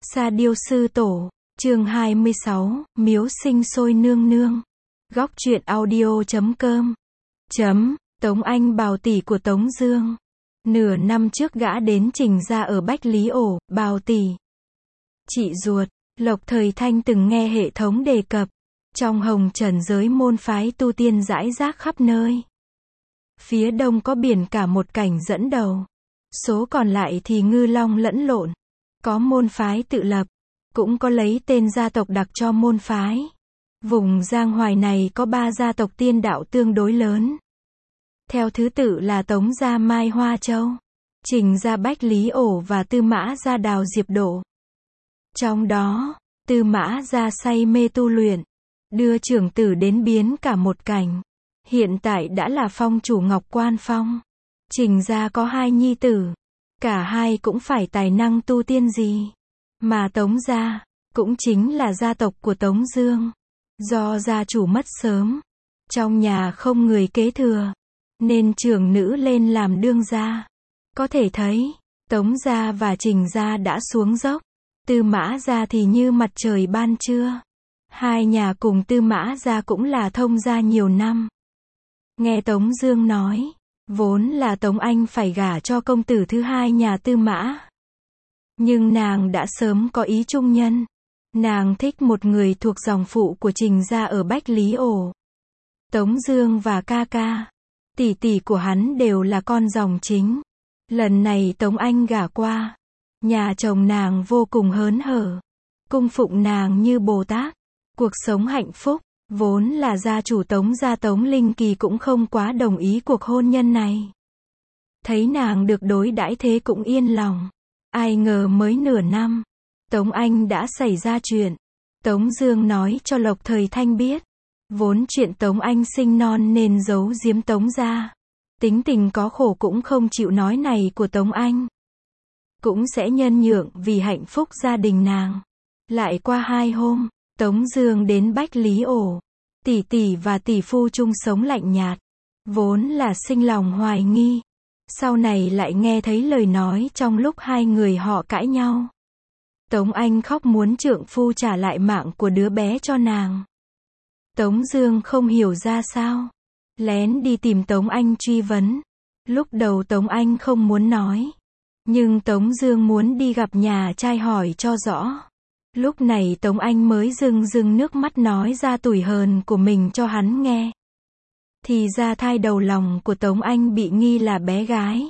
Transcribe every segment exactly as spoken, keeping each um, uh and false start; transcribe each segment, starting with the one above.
Sa Điêu Sư Tổ, chương hai mươi sáu, Miếu Sinh Sôi Nương Nương. Góc truyện audio chấm com. Chấm, Tống Anh Bào tỷ của Tống Dương. Nửa năm trước gã đến Trình gia ở Bách Lý Ổ, Bào tỷ. Chị ruột, Lộc Thời Thanh từng nghe hệ thống đề cập. Trong hồng trần giới môn phái tu tiên rải rác khắp nơi. Phía đông có biển cả một cảnh dẫn đầu. Số còn lại thì ngư long lẫn lộn. Có môn phái tự lập, cũng có lấy tên gia tộc đặt cho môn phái. Vùng Giang Hoài này có ba gia tộc tiên đạo tương đối lớn. Theo thứ tự là Tống gia Mai Hoa Châu, Trình gia Bách Lý Ổ và Tư Mã gia Đào Diệp Độ. Trong đó, Tư Mã gia say mê tu luyện, đưa trưởng tử đến biến cả một cảnh. Hiện tại đã là phong chủ Ngọc Quan Phong. Trình gia có hai nhi tử. Cả hai cũng phải tài năng tu tiên gì. Mà Tống gia, cũng chính là gia tộc của Tống Dương. Do gia chủ mất sớm, trong nhà không người kế thừa, nên trưởng nữ lên làm đương gia. Có thể thấy, Tống gia và Trình gia đã xuống dốc. Tư Mã gia thì như mặt trời ban trưa. Hai nhà cùng Tư Mã gia cũng là thông gia nhiều năm. Nghe Tống Dương nói, vốn là Tống Anh phải gả cho công tử thứ hai nhà Tư Mã. Nhưng nàng đã sớm có ý trung nhân. Nàng thích một người thuộc dòng phụ của Trình gia ở Bách Lý Ổ. Tống Dương và ca ca, tỷ tỷ của hắn đều là con dòng chính. Lần này Tống Anh gả qua, nhà chồng nàng vô cùng hớn hở, cung phụng nàng như Bồ Tát. Cuộc sống hạnh phúc. Vốn là gia chủ Tống gia Tống Linh Kỳ cũng không quá đồng ý cuộc hôn nhân này. Thấy nàng được đối đãi thế cũng yên lòng. Ai ngờ mới nửa năm, Tống Anh đã xảy ra chuyện. Tống Dương nói cho Lộc Thời Thanh biết. Vốn chuyện Tống Anh sinh non nên giấu giếm Tống gia. Tính tình có khổ cũng không chịu nói này của Tống Anh. Cũng sẽ nhân nhượng vì hạnh phúc gia đình nàng. Lại qua hai hôm, Tống Dương đến Bách Lý Ổ. Tỷ tỷ và tỷ phu chung sống lạnh nhạt. Vốn là sinh lòng hoài nghi. Sau này lại nghe thấy lời nói trong lúc hai người họ cãi nhau. Tống Anh khóc muốn trượng phu trả lại mạng của đứa bé cho nàng. Tống Dương không hiểu ra sao. Lén đi tìm Tống Anh truy vấn. Lúc đầu Tống Anh không muốn nói. Nhưng Tống Dương muốn đi gặp nhà trai hỏi cho rõ. Lúc này Tống Anh mới rưng rưng nước mắt nói ra tủi hờn của mình cho hắn nghe. Thì ra thai đầu lòng của Tống Anh bị nghi là bé gái.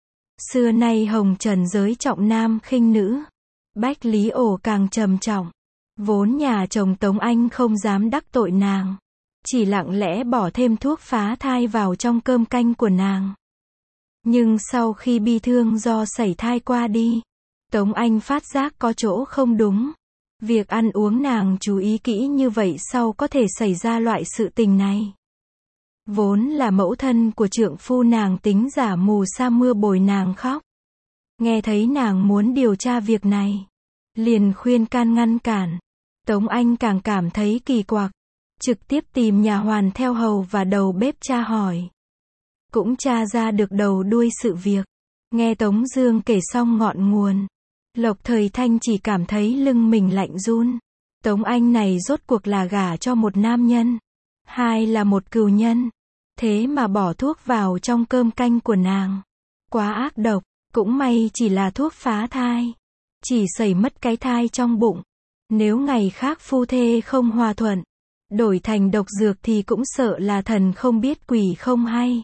Xưa nay hồng trần giới trọng nam khinh nữ. Bách Lý Ổ càng trầm trọng. Vốn nhà chồng Tống Anh không dám đắc tội nàng. Chỉ lặng lẽ bỏ thêm thuốc phá thai vào trong cơm canh của nàng. Nhưng sau khi bi thương do sảy thai qua đi, Tống Anh phát giác có chỗ không đúng. Việc ăn uống nàng chú ý kỹ như vậy sau có thể xảy ra loại sự tình này. Vốn là mẫu thân của trượng phu nàng tính giả mù sa mưa bồi nàng khóc. Nghe thấy nàng muốn điều tra việc này, liền khuyên can ngăn cản. Tống Anh càng cảm thấy kỳ quặc. Trực tiếp tìm nhà hoàn theo hầu và đầu bếp tra hỏi. Cũng tra ra được đầu đuôi sự việc. Nghe Tống Dương kể xong ngọn nguồn, Lộc Thời Thanh chỉ cảm thấy lưng mình lạnh run. Tống Anh này rốt cuộc là gả cho một nam nhân, hai là một cừu nhân. Thế mà bỏ thuốc vào trong cơm canh của nàng. Quá ác độc. Cũng may chỉ là thuốc phá thai. Chỉ sẩy mất cái thai trong bụng. Nếu ngày khác phu thê không hòa thuận, đổi thành độc dược thì cũng sợ là thần không biết quỷ không hay.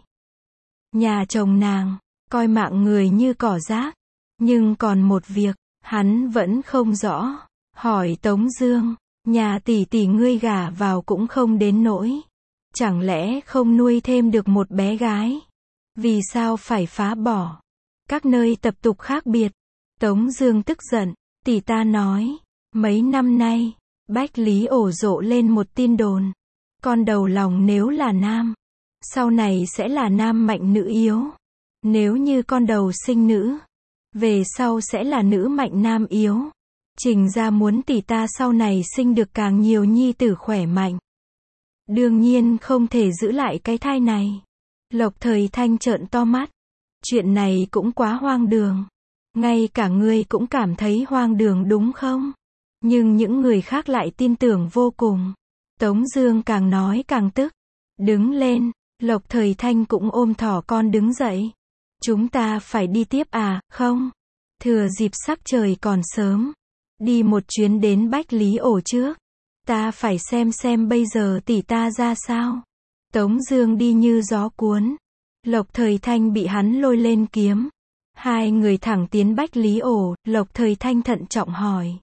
Nhà chồng nàng, coi mạng người như cỏ rác. Nhưng còn một việc, hắn vẫn không rõ. Hỏi Tống Dương, nhà tỷ tỷ ngươi gả vào cũng không đến nỗi. Chẳng lẽ không nuôi thêm được một bé gái? Vì sao phải phá bỏ? Các nơi tập tục khác biệt. Tống Dương tức giận, tỷ ta nói, mấy năm nay, Bách Lý Ổ rộ lên một tin đồn. Con đầu lòng nếu là nam, sau này sẽ là nam mạnh nữ yếu. Nếu như con đầu sinh nữ, về sau sẽ là nữ mạnh nam yếu. Trình gia muốn tỷ ta sau này sinh được càng nhiều nhi tử khỏe mạnh. Đương nhiên không thể giữ lại cái thai này. Lộc Thời Thanh trợn to mắt. Chuyện này cũng quá hoang đường. Ngay cả ngươi cũng cảm thấy hoang đường đúng không? Nhưng những người khác lại tin tưởng vô cùng. Tống Dương càng nói càng tức. Đứng lên, Lộc Thời Thanh cũng ôm thỏ con đứng dậy. Chúng ta phải đi tiếp à, không? Thừa dịp sắc trời còn sớm. Đi một chuyến đến Bách Lý Ổ trước. Ta phải xem xem bây giờ tỷ ta ra sao. Tống Dương đi như gió cuốn. Lộc Thời Thanh bị hắn lôi lên kiếm. Hai người thẳng tiến Bách Lý Ổ. Lộc Thời Thanh thận trọng hỏi.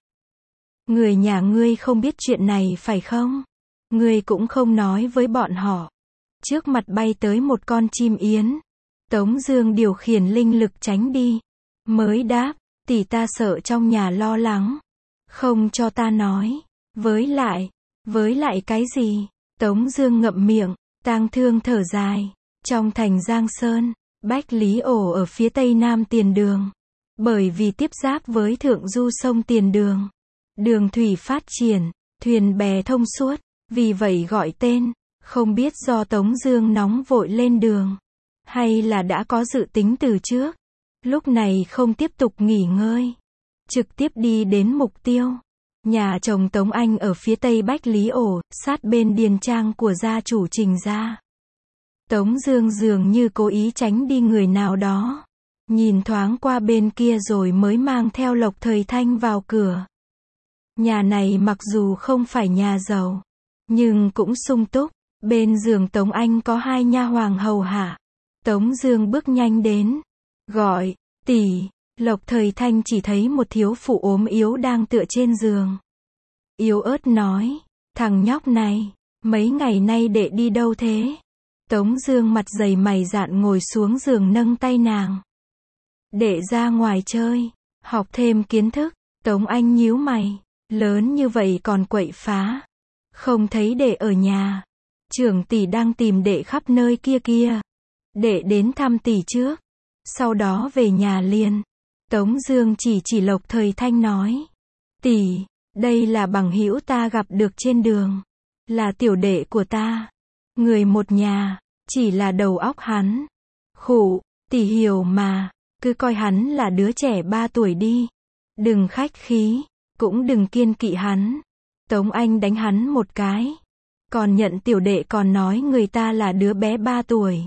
Người nhà ngươi không biết chuyện này phải không? Ngươi cũng không nói với bọn họ. Trước mặt bay tới một con chim yến. Tống Dương điều khiển linh lực tránh đi. Mới đáp, tỷ ta sợ trong nhà lo lắng. Không cho ta nói. Với lại, với lại cái gì? Tống Dương ngậm miệng, tang thương thở dài. Trong thành Giang Sơn, Bách Lý Ổ ở phía tây nam Tiền Đường. Bởi vì tiếp giáp với thượng du sông Tiền Đường. Đường thủy phát triển, thuyền bè thông suốt, vì vậy gọi tên. Không biết do Tống Dương nóng vội lên đường, hay là đã có dự tính từ trước. Lúc này không tiếp tục nghỉ ngơi, trực tiếp đi đến mục tiêu. Nhà chồng Tống Anh ở phía tây Bách Lý Ổ, sát bên điền trang của gia chủ Trình gia. Tống Dương dường như cố ý tránh đi người nào đó, nhìn thoáng qua bên kia rồi mới mang theo Lộc Thời Thanh vào cửa. Nhà này mặc dù không phải nhà giàu, nhưng cũng sung túc. Bên giường Tống Anh có hai nha hoàng hầu hạ. Tống Dương bước nhanh đến, gọi, tỷ. Lộc Thời Thanh chỉ thấy một thiếu phụ ốm yếu đang tựa trên giường. Yếu ớt nói, thằng nhóc này, mấy ngày nay đệ đi đâu thế? Tống Dương mặt dày mày dạn ngồi xuống giường nâng tay nàng. Đệ ra ngoài chơi, học thêm kiến thức. Tống Anh nhíu mày, lớn như vậy còn quậy phá. Không thấy đệ ở nhà. Trưởng tỷ đang tìm đệ khắp nơi kia kia. Đệ đến thăm tỷ trước, sau đó về nhà liền. Tống Dương chỉ chỉ Lộc Thời Thanh nói, tỷ, đây là bằng hữu ta gặp được trên đường, là tiểu đệ của ta, người một nhà, chỉ là đầu óc hắn. Khụ, tỷ hiểu mà, cứ coi hắn là đứa trẻ ba tuổi đi, đừng khách khí, cũng đừng kiên kỵ hắn. Tống Anh đánh hắn một cái. Còn nhận tiểu đệ còn nói người ta là đứa bé ba tuổi.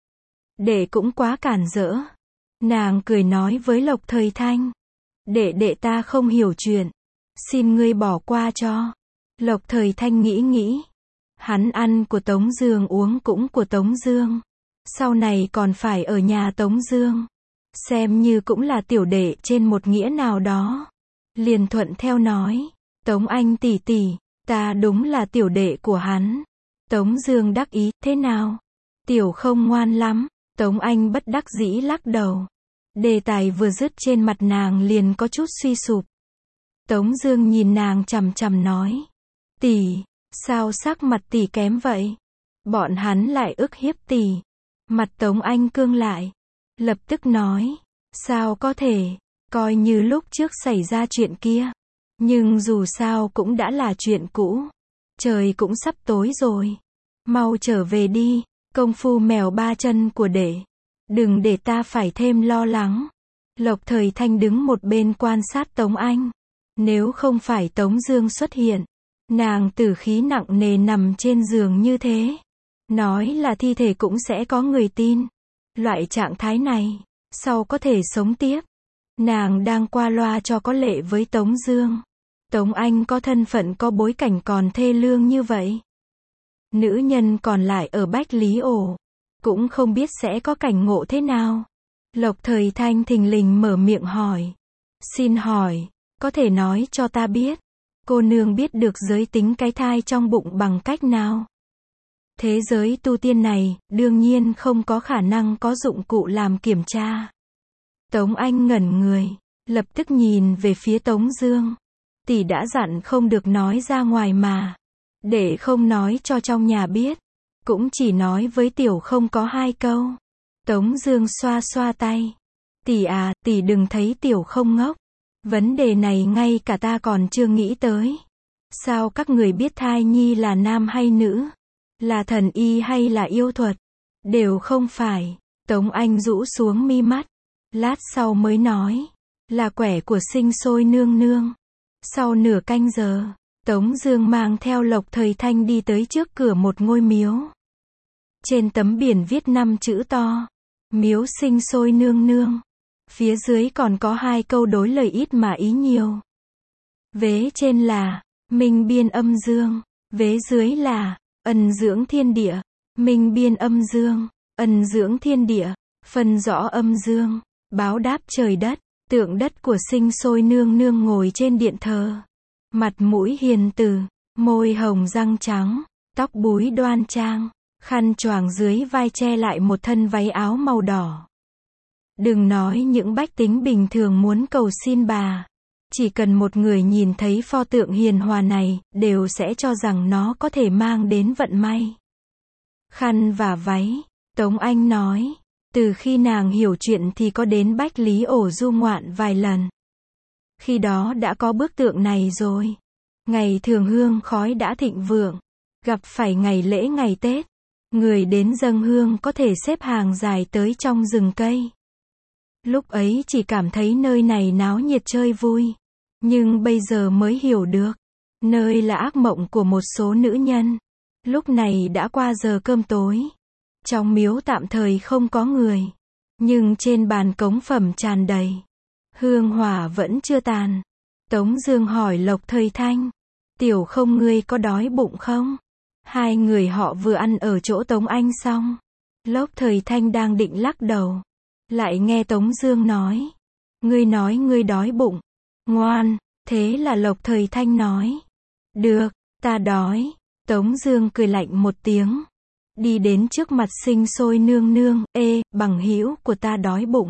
Đệ cũng quá cản rỡ. Nàng cười nói với Lộc Thời Thanh. Đệ đệ ta không hiểu chuyện. Xin ngươi bỏ qua cho. Lộc Thời Thanh nghĩ nghĩ. Hắn ăn của Tống Dương uống cũng của Tống Dương. Sau này còn phải ở nhà Tống Dương. Xem như cũng là tiểu đệ trên một nghĩa nào đó. Liền thuận theo nói. Tống Anh tỷ tỷ. Ta đúng là tiểu đệ của hắn. Tống Dương đắc ý, thế nào? Tiểu không ngoan lắm. Tống Anh bất đắc dĩ lắc đầu. Đề tài vừa dứt trên mặt nàng liền có chút suy sụp. Tống Dương nhìn nàng chằm chằm nói. Tỷ, sao sắc mặt tỷ kém vậy? Bọn hắn lại ức hiếp tỷ. Mặt Tống Anh cương lại. Lập tức nói. Sao có thể, coi như lúc trước xảy ra chuyện kia. Nhưng dù sao cũng đã là chuyện cũ. Trời cũng sắp tối rồi. Mau trở về đi, công phu mèo ba chân của đệ. Đừng để ta phải thêm lo lắng. Lộc Thời Thanh đứng một bên quan sát Tống Anh. Nếu không phải Tống Dương xuất hiện, nàng tử khí nặng nề nằm trên giường như thế. Nói là thi thể cũng sẽ có người tin. Loại trạng thái này, sau có thể sống tiếp. Nàng đang qua loa cho có lệ với Tống Dương. Tống Anh có thân phận có bối cảnh còn thê lương như vậy. Nữ nhân còn lại ở Bách Lý Ổ, cũng không biết sẽ có cảnh ngộ thế nào. Lộc Thời Thanh thình lình mở miệng hỏi. Xin hỏi, có thể nói cho ta biết, cô nương biết được giới tính cái thai trong bụng bằng cách nào? Thế giới tu tiên này, đương nhiên không có khả năng có dụng cụ làm kiểm tra. Tống Anh ngẩn người, lập tức nhìn về phía Tống Dương. Tỷ đã dặn không được nói ra ngoài mà. Để không nói cho trong nhà biết. Cũng chỉ nói với tiểu không có hai câu. Tống Dương xoa xoa tay. Tỷ à, tỷ đừng thấy tiểu không ngốc. Vấn đề này ngay cả ta còn chưa nghĩ tới. Sao các người biết thai nhi là nam hay nữ? Là thần y hay là yêu thuật? Đều không phải. Tống Anh rũ xuống mi mắt. Lát sau mới nói. là quẻ của sinh sôi nương nương. Sau nửa canh giờ, Tống Dương mang theo Lộc Thời Thanh đi tới trước cửa một ngôi miếu. Trên tấm biển viết năm chữ to: Miếu sinh sôi nương nương. Phía dưới còn có hai câu đối lời ít mà ý nhiều. Vế trên là minh biên âm dương, vế dưới là ân dưỡng thiên địa. Minh biên âm dương, ân dưỡng thiên địa, phân rõ âm dương, báo đáp trời đất. Tượng đất của sinh sôi nương nương ngồi trên điện thờ. Mặt mũi hiền từ, môi hồng răng trắng, tóc búi đoan trang, khăn choàng dưới vai che lại một thân váy áo màu đỏ. Đừng nói những bách tính bình thường muốn cầu xin bà, chỉ cần một người nhìn thấy pho tượng hiền hòa này, đều sẽ cho rằng nó có thể mang đến vận may. Khăn và váy, Tống Anh nói, từ khi nàng hiểu chuyện thì có đến Bách Lý Ổ du ngoạn vài lần. Khi đó đã có bức tượng này rồi. Ngày thường hương khói đã thịnh vượng, gặp phải ngày lễ ngày Tết, người đến dâng hương có thể xếp hàng dài tới trong rừng cây. Lúc ấy chỉ cảm thấy nơi này náo nhiệt chơi vui, nhưng bây giờ mới hiểu được, nơi là ác mộng của một số nữ nhân. Lúc này đã qua giờ cơm tối, trong miếu tạm thời không có người, nhưng trên bàn cống phẩm tràn đầy, hương hỏa vẫn chưa tàn. Tống Dương hỏi Lộc Thời Thanh, tiểu không ngươi có đói bụng không? Hai người họ vừa ăn ở chỗ Tống Anh xong, Lộc Thời Thanh đang định lắc đầu, lại nghe Tống Dương nói, ngươi nói ngươi đói bụng, ngoan. Thế là Lộc Thời Thanh nói, được, ta đói. Tống Dương cười lạnh một tiếng, đi đến trước mặt sinh sôi nương nương, ê, bằng hữu của ta đói bụng.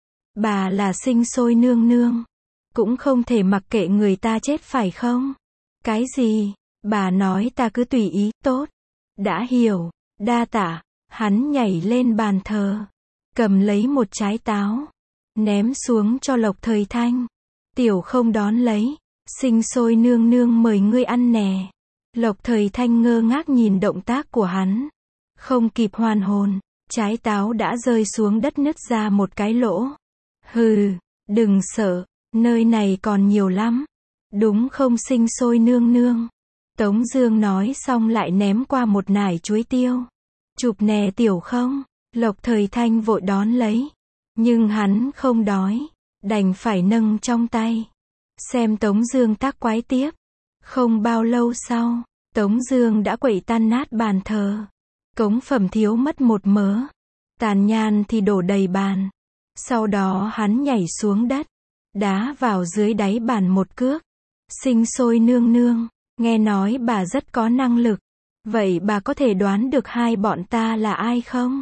Bà là sinh sôi nương nương, cũng không thể mặc kệ người ta chết phải không? Cái gì? Bà nói ta cứ tùy ý, tốt. Đã hiểu, đa tạ. Hắn nhảy lên bàn thờ, cầm lấy một trái táo, ném xuống cho Lộc Thời Thanh. Tiểu không đón lấy, sinh sôi nương nương mời ngươi ăn nè. Lộc Thời Thanh ngơ ngác nhìn động tác của hắn, không kịp hoàn hồn, trái táo đã rơi xuống đất nứt ra một cái lỗ. Hừ, đừng sợ, nơi này còn nhiều lắm. Đúng không sinh sôi nương nương? Tống Dương nói xong lại ném qua một nải chuối tiêu. Chụp nè tiểu không? Lộc Thời Thanh vội đón lấy, nhưng hắn không đói, đành phải nâng trong tay, xem Tống Dương tác quái tiếp. Không bao lâu sau, Tống Dương đã quậy tan nát bàn thờ, cống phẩm thiếu mất một mớ, tàn nhang thì đổ đầy bàn. Sau đó hắn nhảy xuống đất, đá vào dưới đáy bàn một cước. Sinh sôi nương nương, nghe nói bà rất có năng lực, vậy bà có thể đoán được hai bọn ta là ai không?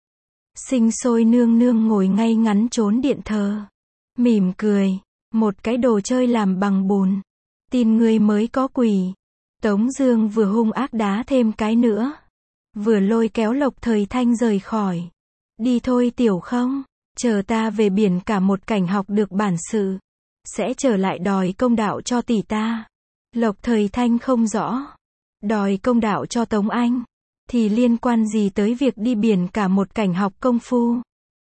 Sinh sôi nương nương ngồi ngay ngắn chốn điện thờ, mỉm cười, một cái đồ chơi làm bằng bùn, tin ngươi mới có quỷ. Tống Dương vừa hung ác đá thêm cái nữa, vừa lôi kéo Lộc Thời Thanh rời khỏi. Đi thôi tiểu không, chờ ta về biển cả một cảnh học được bản sự, sẽ trở lại đòi công đạo cho tỷ ta. Lộc Thời Thanh không rõ, đòi công đạo cho Tống Anh, thì liên quan gì tới việc đi biển cả một cảnh học công phu?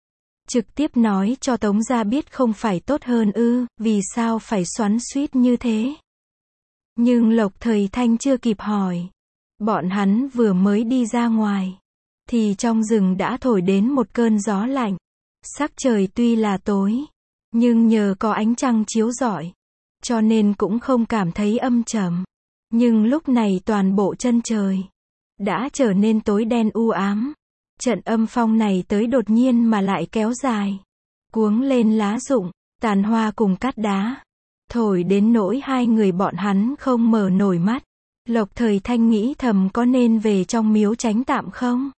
Trực tiếp nói cho Tống gia biết không phải tốt hơn ư, vì sao phải xoắn xuýt như thế? Nhưng Lộc Thời Thanh chưa kịp hỏi, bọn hắn vừa mới đi ra ngoài, thì trong rừng đã thổi đến một cơn gió lạnh. Sắc trời tuy là tối, nhưng nhờ có ánh trăng chiếu rọi, cho nên cũng không cảm thấy âm trầm. Nhưng lúc này toàn bộ chân trời đã trở nên tối đen u ám. Trận âm phong này tới đột nhiên mà lại kéo dài, cuống lên lá rụng, tàn hoa cùng cát đá, thổi đến nỗi hai người bọn hắn không mở nổi mắt. Lộc Thời Thanh nghĩ thầm có nên về trong miếu tránh tạm không?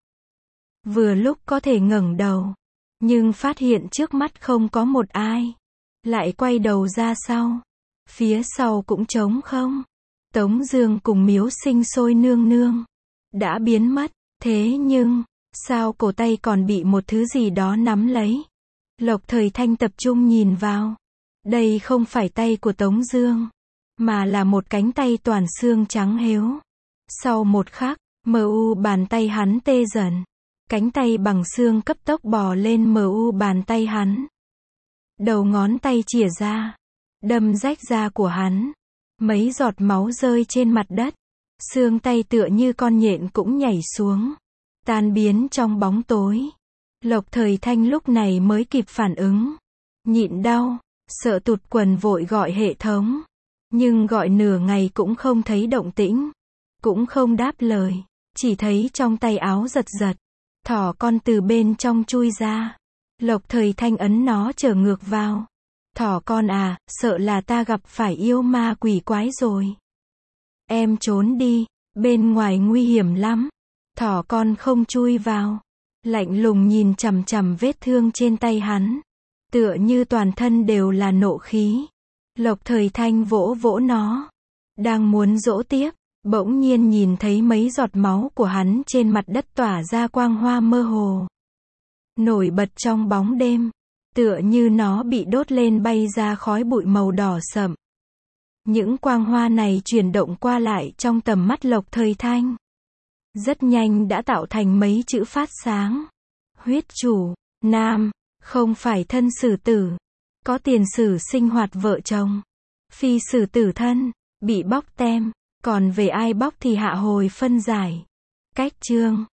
Vừa lúc có thể ngẩng đầu, nhưng phát hiện trước mắt không có một ai, lại quay đầu ra sau, phía sau cũng trống không. Tống Dương cùng miếu sinh sôi nương nương đã biến mất, thế nhưng sao cổ tay còn bị một thứ gì đó nắm lấy? Lộc Thời Thanh tập trung nhìn vào, đây không phải tay của Tống Dương, mà là một cánh tay toàn xương trắng héo. Sau một khắc, mờ u bàn tay hắn tê dần, cánh tay bằng xương cấp tốc bò lên mờ u bàn tay hắn. đầu ngón tay chìa ra, đâm rách da của hắn. Mấy giọt máu rơi trên mặt đất. Xương tay tựa như con nhện cũng nhảy xuống, tan biến trong bóng tối. Lộc Thời Thanh lúc này mới kịp phản ứng. Nhịn đau, sợ tụt quần vội gọi hệ thống. Nhưng gọi nửa ngày cũng không thấy động tĩnh. Cũng không đáp lời. Chỉ thấy trong tay áo giật giật. Thỏ con từ bên trong chui ra. Lộc Thời Thanh ấn nó trở ngược vào. Thỏ con à, sợ là ta gặp phải yêu ma quỷ quái rồi. Em trốn đi, bên ngoài nguy hiểm lắm. Thỏ con không chui vào. Lạnh lùng nhìn chằm chằm vết thương trên tay hắn. Tựa như toàn thân đều là nộ khí. Lộc Thời Thanh vỗ vỗ nó. Đang muốn dỗ tiếp, bỗng nhiên nhìn thấy mấy giọt máu của hắn trên mặt đất tỏa ra quang hoa mơ hồ. Nổi bật trong bóng đêm. Tựa như nó bị đốt lên bay ra khói bụi màu đỏ sậm. Những quang hoa này chuyển động qua lại trong tầm mắt Lộc Thời Thanh. Rất nhanh đã tạo thành mấy chữ phát sáng. Huyết chủ, nam, không phải thân xử tử. Có tiền sử sinh hoạt vợ chồng. Phi xử tử thân, bị bóc tem. Còn về ai bóc thì hạ hồi phân giải. Cách chương.